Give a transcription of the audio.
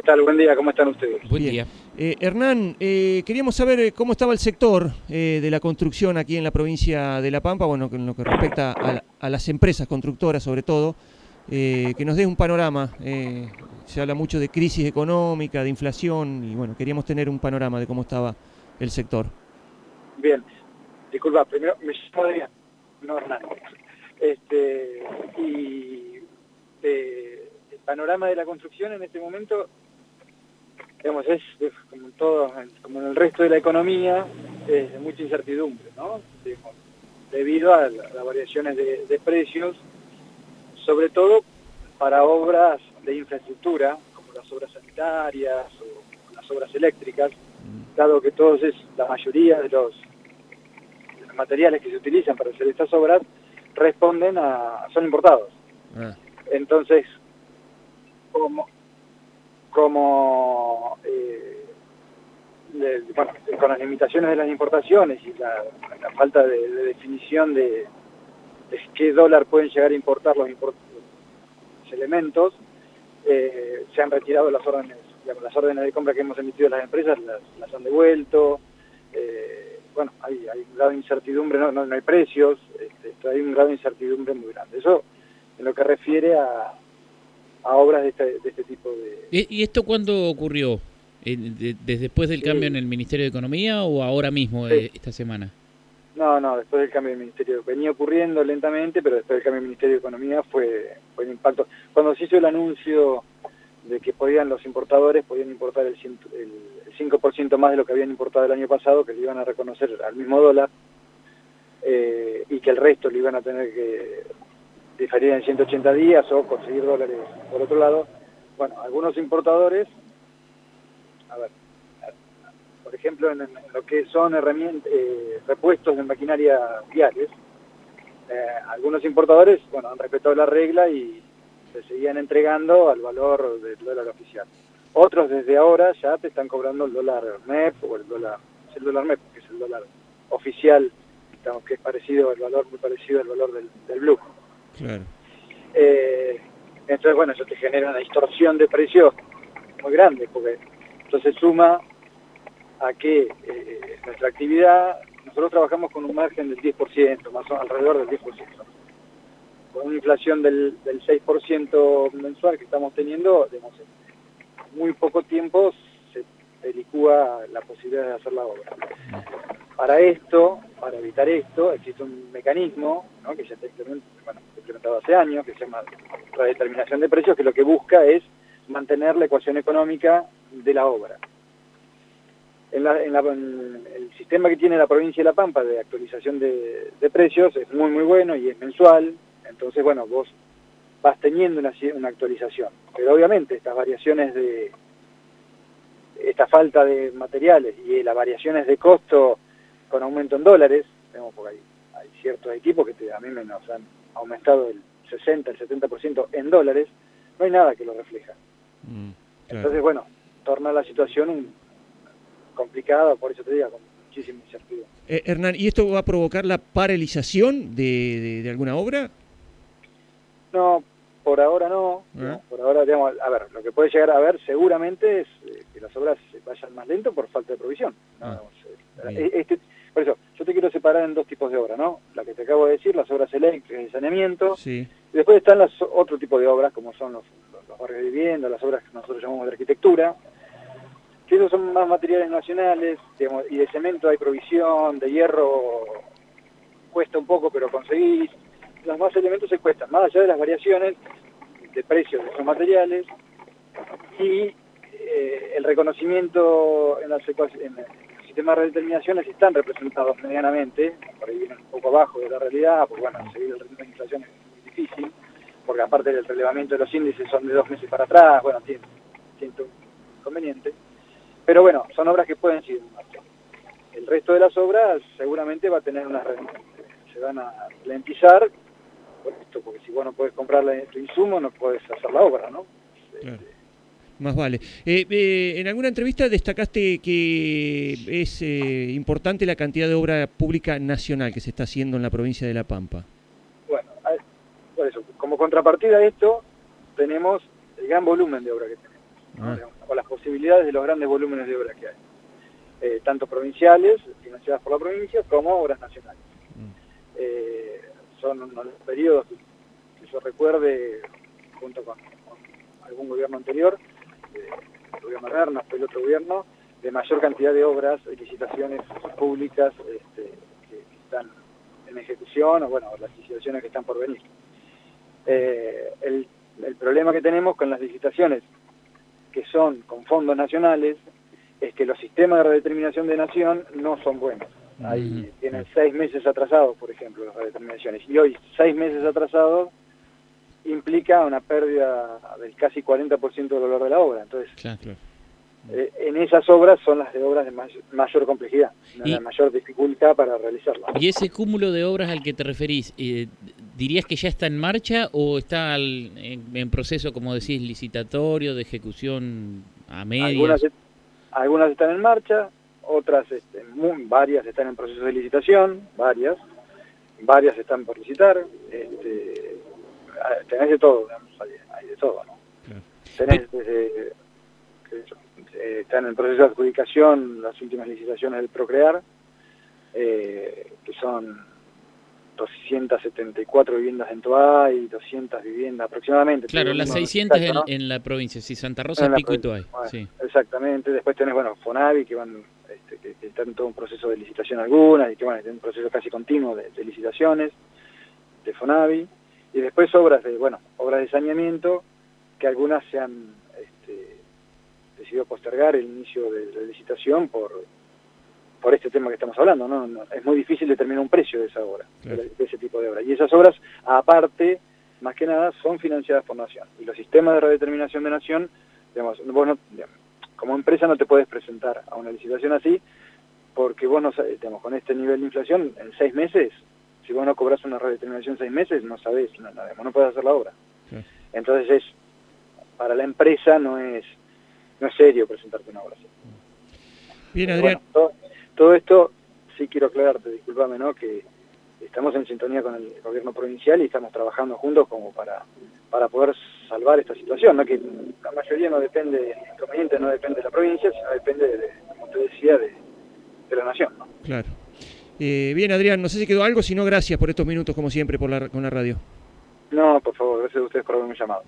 tal? Buen día, ¿cómo están ustedes? Buen día. Hernán, queríamos saber cómo estaba el sector de la construcción aquí en la provincia de La Pampa, bueno, en lo que respecta a las empresas constructoras sobre todo, que nos dé un panorama. Se habla mucho de crisis económica, de inflación, y bueno, queríamos tener un panorama de cómo estaba el sector. Bien, disculpa, primero me llamo Adrián, no Hernán. El panorama de la construcción en este momento, digamos, es como todo, como en el resto de la economía, es de mucha incertidumbre, ¿no? Digamos, debido a las variaciones de precios, sobre todo para obras de infraestructura, como las obras sanitarias o las obras eléctricas, dado que la mayoría de los materiales que se utilizan para hacer estas obras son importados. Entonces, con las limitaciones de las importaciones y la falta de definición de qué dólar pueden llegar a importar los elementos, se han retirado las órdenes de compra que hemos emitido las empresas, las han devuelto. Hay un grado de incertidumbre, no hay precios, hay un grado de incertidumbre muy grande. Eso en lo que refiere a obras de este tipo de... ¿Y esto cuándo ocurrió? ¿Desde después del cambio en el Ministerio de Economía o ahora mismo, esta semana? No, después del cambio del Ministerio. Venía ocurriendo lentamente, pero después del cambio del Ministerio de Economía fue el impacto. Cuando se hizo el anuncio de que los importadores podían importar el 5% más de lo que habían importado el año pasado, que le iban a reconocer al mismo dólar, y que el resto lo iban a tener que diferir en 180 días o conseguir dólares por otro lado. Bueno, algunos importadores, por ejemplo, en lo que son repuestos de maquinaria viales, algunos importadores, han respetado la regla y se seguían entregando al valor del dólar oficial. Otros desde ahora ya te están cobrando el dólar MEP o el dólar MEP, que es el dólar oficial, digamos, que es muy parecido al valor del blue. Claro. Entonces, eso te genera una distorsión de precios muy grande, porque entonces suma a que nuestra actividad, nosotros trabajamos con un margen del 10%, más o menos alrededor del 10%. Con una inflación del 6% mensual que estamos teniendo, digamos, en muy poco tiempo se licúa la posibilidad de hacer la obra. Para evitar esto, existe un mecanismo, ¿no?, que ya está implementado hace años, que se llama redeterminación de precios, que lo que busca es mantener la ecuación económica de la obra. El sistema que tiene la provincia de La Pampa de actualización de precios es muy muy bueno y es mensual. Entonces, vos vas teniendo una actualización. Pero obviamente estas variaciones esta falta de materiales y las variaciones de costo con aumento en dólares, porque hay ciertos equipos que a mí nos han aumentado el 60, el 70% en dólares, no hay nada que lo refleja. Claro. Entonces, torna la situación complicada, por eso te digo, con muchísima incertidumbre. Hernán, ¿y esto va a provocar la paralización de alguna obra? No, por ahora no. Por ahora, lo que puede llegar a haber seguramente es que las obras vayan más lento por falta de provisión. Por eso, yo te quiero separar en dos tipos de obras, ¿no? La que te acabo de decir, las obras eléctricas y saneamiento. Sí. Y después están otro tipo de obras, como son los barrios de vivienda, las obras que nosotros llamamos de arquitectura, que esos son más materiales nacionales, digamos, y de cemento hay provisión, de hierro cuesta un poco, pero conseguís. Los más elementos se cuestan, más allá de las variaciones de precios de esos materiales y el reconocimiento en el sistema de redeterminaciones están representados medianamente, por ahí vienen un poco abajo de la realidad, porque seguir el ritmo de inflación es muy difícil, porque aparte del relevamiento de los índices son de 2 meses para atrás, tiene un inconveniente, pero son obras que pueden seguir un margen. El resto de las obras seguramente se van a ralentizar, porque si vos no podés comprar tu insumo, no podés hacer la obra, ¿no? Claro. Más vale. En alguna entrevista destacaste que es importante la cantidad de obra pública nacional que se está haciendo en la provincia de La Pampa. Por eso, como contrapartida a esto, tenemos el gran volumen de obra que tenemos, ¿no? O posibilidades de los grandes volúmenes de obras que hay, tanto provinciales, financiadas por la provincia, como obras nacionales. Son unos periodos que yo recuerde, junto con algún gobierno anterior, el gobierno Herrera, fue el otro gobierno, de mayor cantidad de obras, licitaciones públicas que están en ejecución, o bueno, las licitaciones que están por venir. El problema que tenemos con las licitaciones que son con fondos nacionales es que los sistemas de redeterminación de nación no son buenos. Ahí tienen 6 meses atrasados, por ejemplo, las redeterminaciones, y hoy 6 meses atrasados implica una pérdida del casi 40% del valor de la obra. Entonces, claro. En esas obras son las de obras de mayor complejidad, de mayor dificultad para realizarlas. ¿Y ese cúmulo de obras al que te referís, dirías que ya está en marcha o está en proceso, como decís, licitatorio, de ejecución a medias? Algunas están en marcha, otras, varias están en proceso de licitación, varias están por licitar, tenés de todo, digamos, hay de todo, ¿no? Claro. Tenés desde... están en proceso de adjudicación las últimas licitaciones del Procrear, que son 274 viviendas en Toay y 200 viviendas aproximadamente. Claro, las 600 en la provincia, sí, Santa Rosa, Pico y Toay. Bueno, sí. Exactamente, después tenés, Fonavi, que van que están en todo un proceso de licitación algunas, y que van en un proceso casi continuo de licitaciones de Fonavi, y después obras de saneamiento, que algunas se han decidido postergar el inicio de la licitación por este tema que estamos hablando, ¿no? Es muy difícil determinar un precio de esa obra, claro, de ese tipo de obra. Y esas obras, aparte, más que nada, son financiadas por Nación. Y los sistemas de redeterminación de Nación, digamos, vos no, como empresa no te puedes presentar a una licitación así, porque vos no sabés, digamos, con este nivel de inflación, en 6 meses, si vos no cobras una redeterminación 6 meses, no sabés, no podés hacer la obra. Sí. Entonces para la empresa no es serio presentarte una obra así. Bien, Adrián. Todo esto, sí quiero aclararte, discúlpame, ¿no? Que estamos en sintonía con el gobierno provincial y estamos trabajando juntos como para poder salvar esta situación, ¿no? Que la mayoría no depende, el inconveniente no depende de la provincia, sino depende, como te decía, de la nación, ¿no? Claro. Bien, Adrián, no sé si quedó algo, si no, gracias por estos minutos, como siempre, con la radio. No, por favor, gracias a ustedes por haberme llamado.